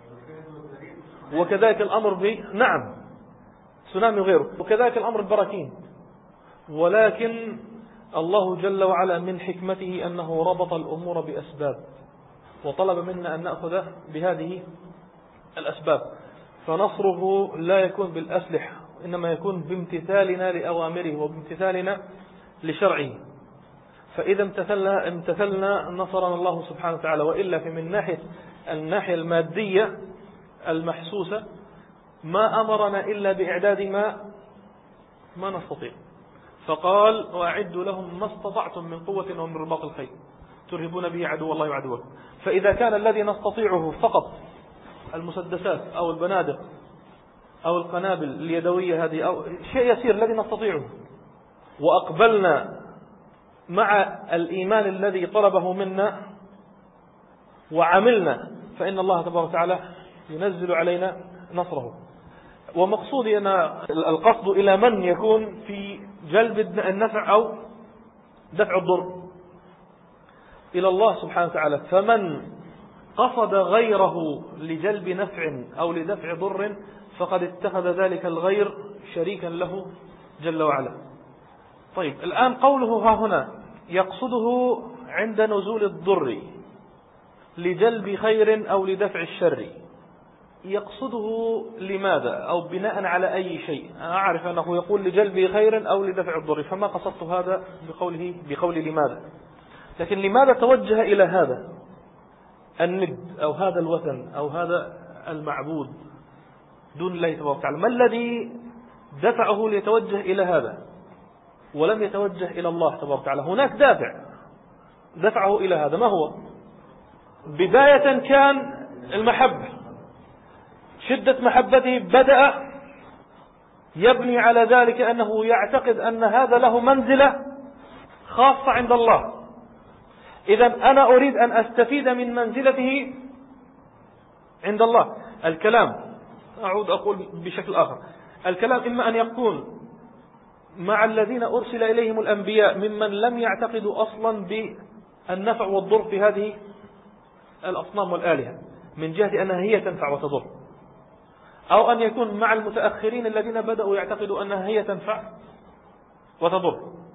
وكذلك الأمر ب نعم تسونامي وغيره، وكذلك الأمر البراكين. ولكن الله جل وعلا من حكمته أنه ربط الأمور بأسباب، وطلب منا أن نأخذ بهذه الأسباب. فنصره لا يكون بالأسلحة، إنما يكون بامتثالنا لأوامره وبامتثالنا لشرعه. فإذا امتثلنا, امتثلنا نصرنا الله سبحانه وتعالى. وإلا في من ناحية الناحية المادية المحسوسة ما أمرنا إلا بإعداد ما ما نستطيع. فقال وأعدوا لهم ما استطعتم من قوة ومن رباط الخيل ترهبون به عدو الله وعدوكم. فإذا كان الذي نستطيعه فقط المسدسات أو البنادق أو القنابل اليدوية هذه أو شيء يسير الذي نستطيعه، وأقبلنا مع الإيمان الذي طلبه منا وعملنا، فإن الله تبارك وتعالى ينزل علينا نصره. ومقصودي أن القصد إلى من يكون في جلب النفع أو دفع الضر إلى الله سبحانه وتعالى، فمن قصد غيره لجلب نفع أو لدفع ضر فقد اتخذ ذلك الغير شريكا له جل وعلا. طيب الآن قوله ها هنا يقصده عند نزول الضر لجلب خير أو لدفع الشر، يقصده لماذا أو بناء على أي شيء؟ أنا أعرف أنه يقول لجلب خير أو لدفع الضر، فما قصدت هذا بقوله بقول لماذا، لكن لماذا توجه إلى هذا الند أو هذا الوثن أو هذا المعبود دون الله تبارك وتعالى؟ ما الذي دفعه ليتوجه إلى هذا ولم يتوجه إلى الله تبارك وتعالى؟ هناك دافع دفعه إلى هذا، ما هو؟ بداية كان المحبة، شدة محبته بدأ يبني على ذلك أنه يعتقد أن هذا له منزلة خاصة عند الله، إذن أنا أريد أن أستفيد من منزلته عند الله. الكلام، أعود أقول بشكل آخر، الكلام إما أن يكون مع الذين أرسل إليهم الأنبياء ممن لم يعتقدوا أصلا بالنفع والضر في هذه الأصنام والآلهة من جهة أنها هي تنفع وتضر، أو أن يكون مع المتأخرين الذين بدأوا يعتقدوا أنها هي تنفع وتضر.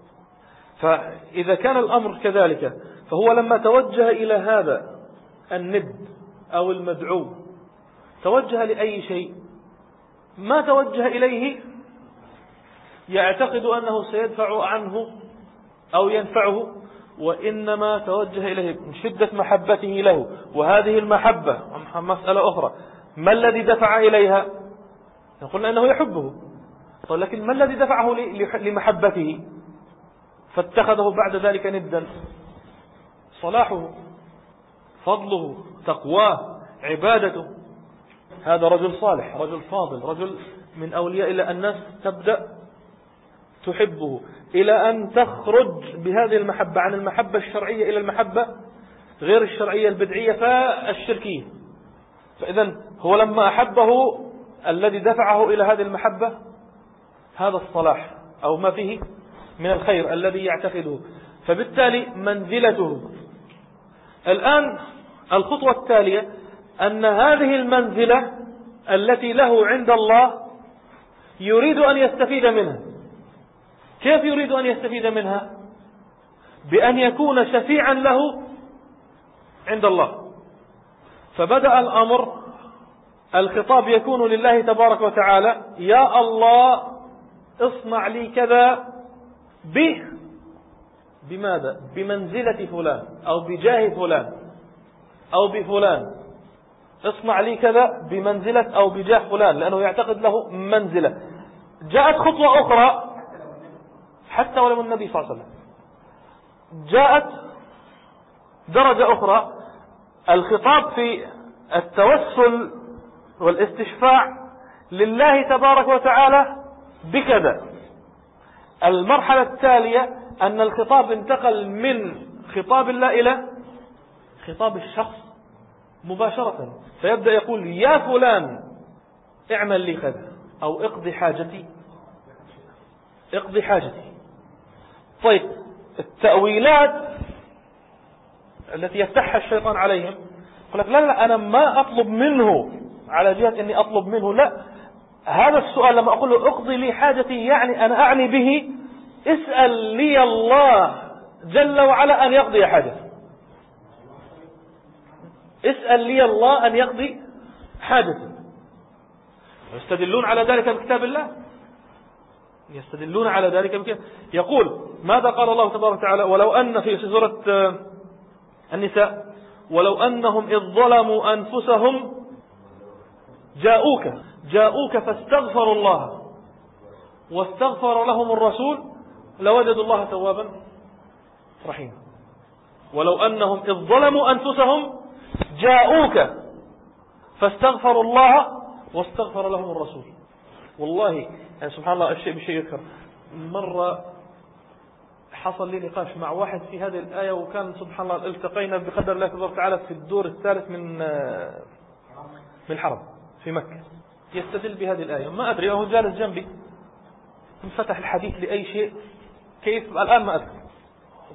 فإذا كان الأمر كذلك فهو لما توجه إلى هذا الند أو المدعو توجه لأي شيء؟ ما توجه إليه يعتقد أنه سيدفع عنه أو ينفعه، وإنما توجه إليه من شدة محبته له. وهذه المحبة مسألة أخرى، ما الذي دفع إليها؟ نقول أنه يحبه، طيب لكن ما الذي دفعه لمحبته فاتخذه بعد ذلك ندا؟ صلاحه، فضله، تقواه، عبادته. هذا رجل صالح، رجل فاضل، رجل من أولياء إلى الناس تبدأ تحبه إلى أن تخرج بهذه المحبة عن المحبة الشرعية إلى المحبة غير الشرعية البدعية فالشركية. فإذا هو لما أحبه الذي دفعه إلى هذه المحبة هذا الصلاح أو ما فيه من الخير الذي يعتقده، فبالتالي منزلته. الآن الخطوة التالية أن هذه المنزلة التي له عند الله يريد أن يستفيد منها. كيف يريد أن يستفيد منها؟ بأن يكون شفيعا له عند الله. فبدأ الأمر، الخطاب يكون لله تبارك وتعالى: يا الله اصنع لي كذا به بماذا؟ بمنزلة فلان أو بجاه فلان أو بفلان، اصنع لي كذا بمنزلة أو بجاه فلان، لأنه يعتقد له منزلة. جاءت خطوة أخرى حتى ولو النبي صلى الله عليه وسلم، جاءت درجة أخرى، الخطاب في التوسل والاستشفاع لله تبارك وتعالى بكذا. المرحلة التالية أن الخطاب انتقل من خطاب الله إلى خطاب الشخص مباشرة، فيبدأ يقول: يا فلان اعمل لي كذا، أو اقضي حاجتي اقضي حاجتي. طيب التأويلات التي يفتحها الشيطان عليهم يقول لك: لا لا أنا ما أطلب منه على جهة أني أطلب منه، لا، هذا السؤال لما أقول له اقضي لي حاجتي يعني أنا أعني به اسأل لي الله جل وعلا أن يقضي حاجتي، اسأل لي الله أن يقضي حاجتي. يستدلون على ذلك بكتاب الله، يستدلون على ذلك بكتاب. يقول: ماذا قال الله تبارك وتعالى؟ ولو أن في سورة النساء: ولو أنهم إذ ظلموا أنفسهم جاءوك جاءوك فاستغفروا الله واستغفر لهم الرسول لوجدوا الله توابا رحيما. ولو أنهم إذ ظلموا أنفسهم جاءوك فاستغفروا الله واستغفر لهم الرسول. والله يعني سبحان الله، الشيء بشيء يذكر. مرة حصل لي نقاش مع واحد في هذه الآية، وكان سبحان الله التقينا بقدر الله تبارك وتعالى في الدور الثالث من من الحرم في مكة، يستدل بهذه الآية. ما أدري، هو جالس جنبي انفتح الحديث لأي شيء كيف الآن ما أدري.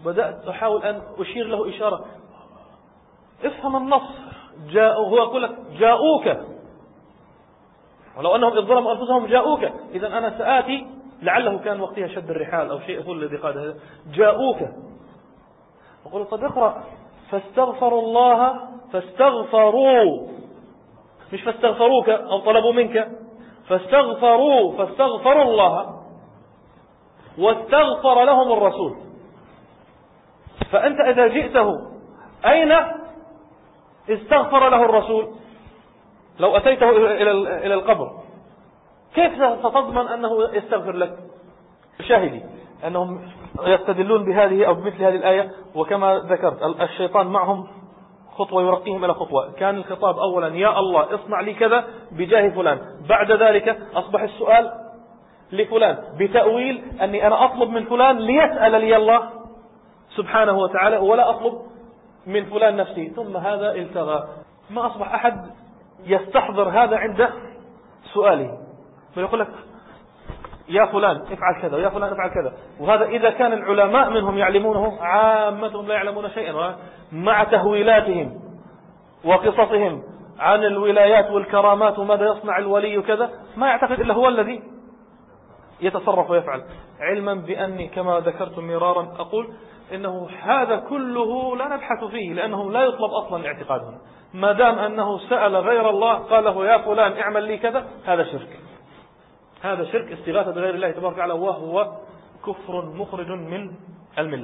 بدأت أحاول أن أشير له إشارة، افهم النص، جاءوا، هو يقول لك جاءوك، ولو أنهم إذ ظلموا أنفسهم جاءوك، إذا أنا سآتي، لعله كان وقتها شد الرحال أو شيء هو الذي قال هذا، جاءوك. أقول طب اقرأ، فاستغفروا الله فاستغفروا، مش فاستغفروك أو طلبوا منك، فاستغفروا فاستغفروا الله واستغفر لهم الرسول. فأنت إذا جئته أين استغفر له الرسول؟ لو أتيته إلى القبر كيف ستضمن أنه يستغفر لك؟ شاهدي أنهم يستدلون بهذه أو بمثل هذه الآية، وكما ذكرت الشيطان معهم خطوة يرقيهم إلى خطوة. كان الخطاب أولا يا الله اصنع لي كذا بجاه فلان، بعد ذلك أصبح السؤال لفلان بتأويل أني أنا أطلب من فلان ليسأل لي الله سبحانه وتعالى ولا أطلب من فلان نفسي. ثم هذا التغى، ما أصبح أحد يستحضر هذا عند سؤاله، فيقول لك يا فلان افعل كذا ويا فلان افعل كذا. وهذا إذا كان العلماء منهم يعلمونه، عامتهم لا يعلمون شيئا، مع تهويلاتهم وقصصهم عن الولايات والكرامات وماذا يصنع الولي وكذا، ما يعتقد إلا هو الذي يتصرف ويفعل، علما بأني كما ذكرت مرارا أقول إنه هذا كله لا نبحث فيه، لأنه لا يطلب أصلا اعتقادهم. ما دام أنه سأل غير الله قال له يا فلان اعمل لي كذا، هذا شرك، هذا شرك استغاثة بغير الله تبارك وتعالى، وهو كفر مخرج من الملة.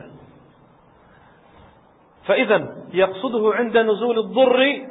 فإذا يقصده عند نزول الضر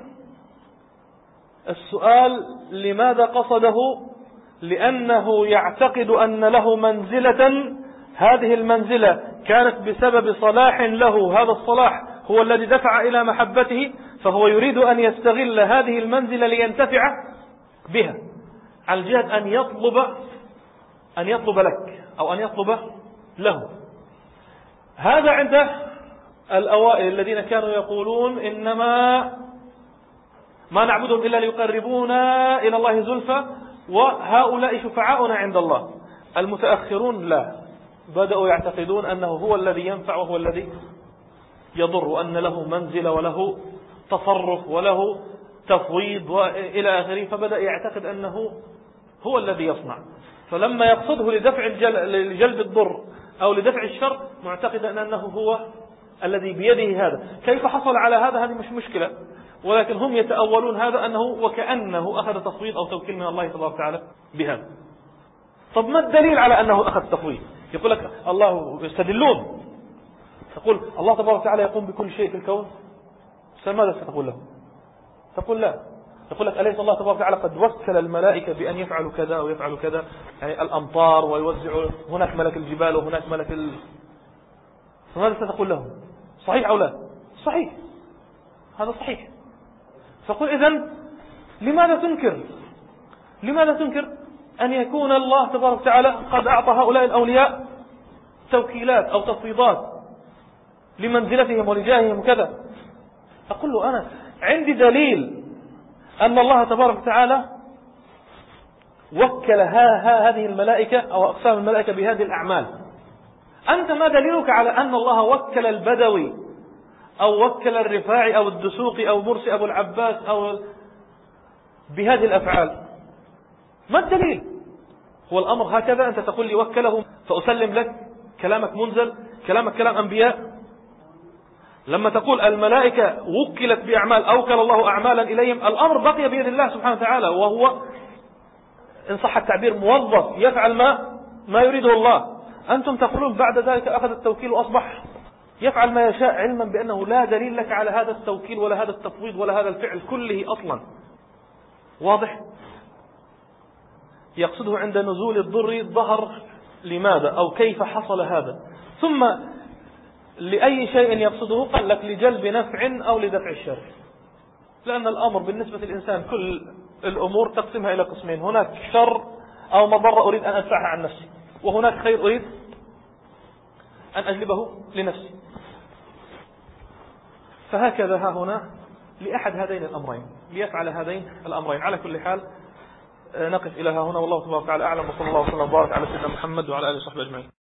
السؤال لماذا قصده؟ لأنه يعتقد أن له منزلة، هذه المنزلة كانت بسبب صلاح له، هذا الصلاح هو الذي دفع إلى محبته، فهو يريد أن يستغل هذه المنزلة لينتفع بها، على جهة أن يطلب أن يطلب لك أو أن يطلب له. هذا عند الأوائل الذين كانوا يقولون إنما ما نعبدهم إلا ليقربونا إلى الله زلفى وهؤلاء شفعاؤنا عند الله. المتأخرون لا، بدأوا يعتقدون أنه هو الذي ينفع وهو الذي يضر، وأن له منزل وله تصرف وله تفويض وإلى آخره، فبدأ يعتقد أنه هو الذي يصنع. فلما يقصده لدفع لجلب الضر أو لدفع الشر معتقد أنه هو الذي بيده هذا. كيف حصل على هذا؟ هذه مش مشكلة، ولكن هم يتأولون هذا أنه وكأنه أخذ تفويض أو توكيل من الله تبارك وتعالى بهذا. طب ما الدليل على أنه أخذ تفويض؟ يقول لك الله، يستدلون، تقول الله تبارك وتعالى يقوم بكل شيء في الكون، ماذا ستقول له؟ تقول لا، يقول لك أليس الله تبارك وتعالى قد وكل الملائكة بأن يفعلوا كذا ويفعلوا كذا، يعني الأمطار ويوزعوا، هناك ملك الجبال وهناك ملك ال... فماذا ستقول له؟ صحيح أو لا؟ صحيح، هذا صحيح. فقل إذن لماذا تنكر؟ لماذا تنكر أن يكون الله تبارك وتعالى قد أعطى هؤلاء الأولياء توكيلات أو تفويضات لمنزلتهم ولجاههم وكذا؟ أقول له أنا عندي دليل أن الله تبارك وتعالى وكل ها ها هذه الملائكة أو أقسام الملائكة بهذه الأعمال. أنت ما دليلك على أن الله وكل البدوي أو وكل الرفاعي أو الدسوقي أو مرسي أبو العباس أو بهذه الأفعال؟ ما الدليل؟ هو الأمر هكذا؟ أنت تقول لي وكله فأسلم لك، كلامك منزل، كلامك كلام أنبياء. لما تقول الملائكة وكلت بأعمال، أوكل الله أعمالا إليهم، الأمر بقي بيد الله سبحانه وتعالى، وهو إن صح التعبير موظف يفعل ما ما يريده الله. أنتم تقولون بعد ذلك أخذ التوكيل وأصبح يفعل ما يشاء، علما بأنه لا دليل لك على هذا التوكيل ولا هذا التفويض ولا هذا الفعل كله أصلا. واضح؟ يقصده عند نزول الضر ظهر لماذا أو كيف حصل هذا. ثم لأي شيء يقصده؟ قال لك لجلب نفع أو لدفع الشر، لأن الأمر بالنسبة للإنسان كل الأمور تقسمها إلى قسمين، هناك شر أو مضرة أريد أن أدفعها عن نفسي، وهناك خير أريد أن أجلبه لنفسي. فهكذا ها هنا لأحد هذين الأمرين ليفعل هذين الأمرين. على كل حال نقف إلى ها هنا، والله تبارك وتعالى أعلم، وصلى الله وسلم وبارك على سيدنا محمد وعلى آله وصحبه أجمعين.